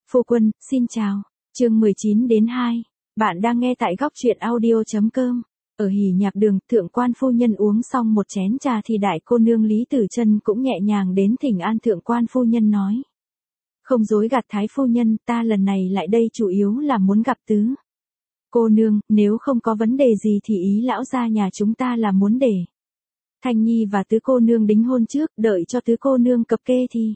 Phu quân, xin chào. Chương 19-2. Bạn đang nghe tại góc truyện audio.com. Ở hỉ nhạc đường, thượng quan phu nhân uống xong một chén trà thì đại cô nương Lý Tử Chân cũng nhẹ nhàng đến thỉnh an thượng quan phu nhân nói. Không dối gạt thái phu nhân, ta lần này lại đây chủ yếu là muốn gặp tứ cô nương, nếu không có vấn đề gì thì ý lão gia nhà chúng ta là muốn để Thanh Nhi và tứ cô nương đính hôn trước, đợi cho tứ cô nương cập kê thì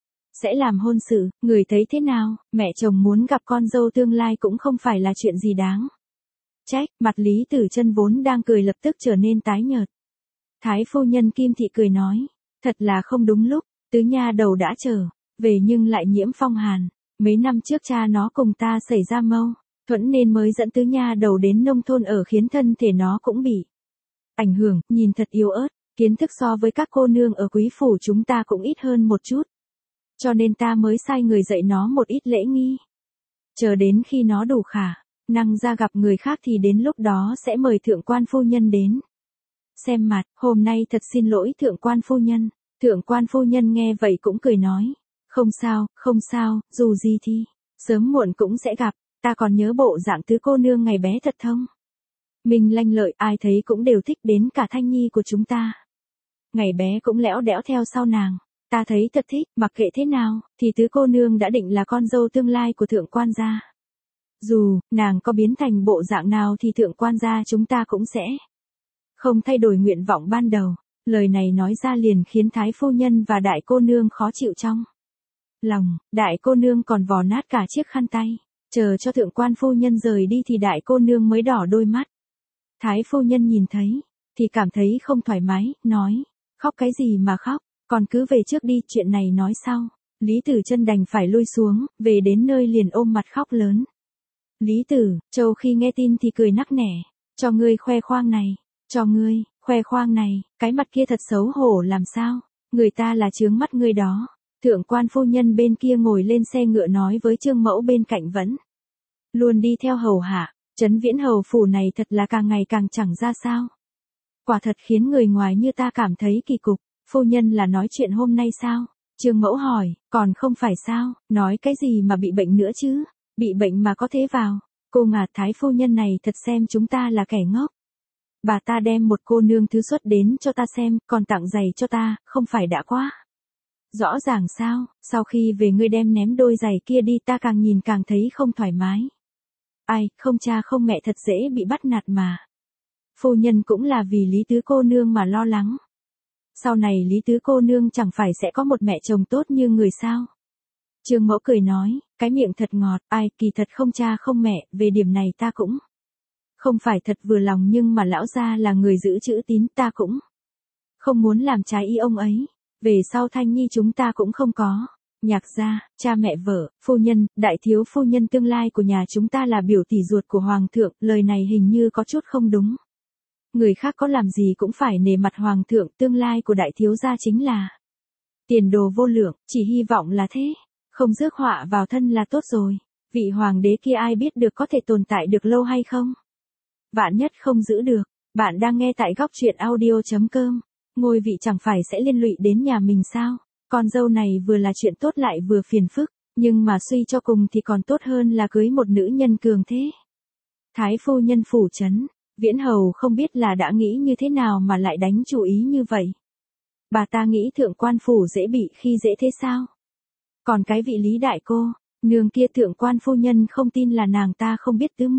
sẽ làm hôn sự, người thấy thế nào? Mẹ chồng muốn gặp con dâu tương lai cũng không phải là chuyện gì đáng trách. Mặt Lý Tử Chân vốn đang cười lập tức trở nên tái nhợt. Thái phu nhân Kim Thị cười nói, thật là không đúng lúc, tứ nha đầu đã trở về nhưng lại nhiễm phong hàn. Mấy năm trước cha nó cùng ta xảy ra mâu thuẫn nên mới dẫn tứ nha đầu đến nông thôn ở, khiến thân thể nó cũng bị ảnh hưởng, nhìn thật yếu ớt, kiến thức so với các cô nương ở quý phủ chúng ta cũng ít hơn một chút. Cho nên ta mới sai người dạy nó một ít lễ nghi. Chờ đến khi nó đủ khả năng ra gặp người khác thì đến lúc đó sẽ mời thượng quan phu nhân đến xem mặt. Hôm nay thật xin lỗi thượng quan phu nhân. Thượng quan phu nhân nghe vậy cũng cười nói, không sao, dù gì thì sớm muộn cũng sẽ gặp. Ta còn nhớ bộ dạng tứ cô nương ngày bé thật thông minh lanh lợi, ai thấy cũng đều thích, đến cả Thanh Nhi của chúng ta ngày bé cũng lẽo đẽo theo sau nàng. Ta thấy thật thích, mặc kệ thế nào, thì tứ cô nương đã định là con dâu tương lai của thượng quan gia. Dù, nàng có biến thành bộ dạng nào thì thượng quan gia chúng ta cũng sẽ không thay đổi nguyện vọng ban đầu. Lời này nói ra liền khiến thái phu nhân và đại cô nương khó chịu trong lòng. Đại cô nương còn vò nát cả chiếc khăn tay. Chờ cho thượng quan phu nhân rời đi thì đại cô nương mới đỏ đôi mắt. Thái phu nhân nhìn thấy, thì cảm thấy không thoải mái, nói, khóc cái gì mà khóc. Còn cứ về trước đi, chuyện này nói sau. Lý Tử Chân đành phải lui xuống, về đến nơi liền ôm mặt khóc lớn. Lý Tử Châu khi nghe tin thì cười nắc nẻ, cho ngươi khoe khoang này, cái mặt kia thật xấu hổ làm sao, người ta là chướng mắt ngươi đó. Thượng quan phu nhân bên kia ngồi lên xe ngựa nói với Trương Mẫu bên cạnh vẫn luôn đi theo hầu hạ, Trấn Viễn hầu phủ này thật là càng ngày càng chẳng ra sao. Quả thật khiến người ngoài như ta cảm thấy kỳ cục. Phu nhân là nói chuyện hôm nay sao? Trương Mẫu hỏi, còn không phải sao, nói cái gì mà bị bệnh nữa chứ? Bị bệnh mà có thế vào? Cô ngạt thái phu nhân này thật xem chúng ta là kẻ ngốc. Bà ta đem một cô nương thứ xuất đến cho ta xem, còn tặng giày cho ta, không phải đã quá rõ ràng sao? Sau khi về ngươi đem ném đôi giày kia đi, ta càng nhìn càng thấy không thoải mái. Ai, không cha không mẹ thật dễ bị bắt nạt mà. Phu nhân cũng là vì Lý tứ cô nương mà lo lắng. Sau này Lý tứ cô nương chẳng phải sẽ có một mẹ chồng tốt như người sao? Trương Mẫu cười nói, cái miệng thật ngọt, ai, kỳ thật không cha không mẹ, về điểm này ta cũng không phải thật vừa lòng, nhưng mà lão gia là người giữ chữ tín, ta cũng không muốn làm trái ý ông ấy. Về sau Thanh Nhi chúng ta cũng không có nhạc gia, cha mẹ vợ, phu nhân, đại thiếu phu nhân tương lai của nhà chúng ta là biểu tỷ ruột của hoàng thượng, lời này hình như có chút không đúng. Người khác có làm gì cũng phải nể mặt hoàng thượng, tương lai của đại thiếu gia chính là tiền đồ vô lượng, chỉ hy vọng là thế, không rước họa vào thân là tốt rồi. Vị hoàng đế kia ai biết được có thể tồn tại được lâu hay không? Vạn nhất không giữ được. Bạn đang nghe tại góc truyện audio.com. Ngôi vị chẳng phải sẽ liên lụy đến nhà mình sao? Con dâu này vừa là chuyện tốt lại vừa phiền phức, nhưng mà suy cho cùng thì còn tốt hơn là cưới một nữ nhân cường thế. Thái phu nhân phủ trấn Viễn hầu không biết là đã nghĩ như thế nào mà lại đánh chủ ý như vậy. Bà ta nghĩ thượng quan phủ dễ bị khi dễ thế sao? Còn cái vị Lý đại cô nương kia, thượng quan phu nhân không tin là nàng ta không biết tứ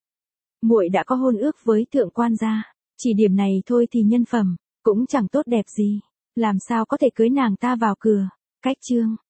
muội đã có hôn ước với thượng quan gia, chỉ điểm này thôi thì nhân phẩm cũng chẳng tốt đẹp gì, làm sao có thể cưới nàng ta vào cửa. Cách chương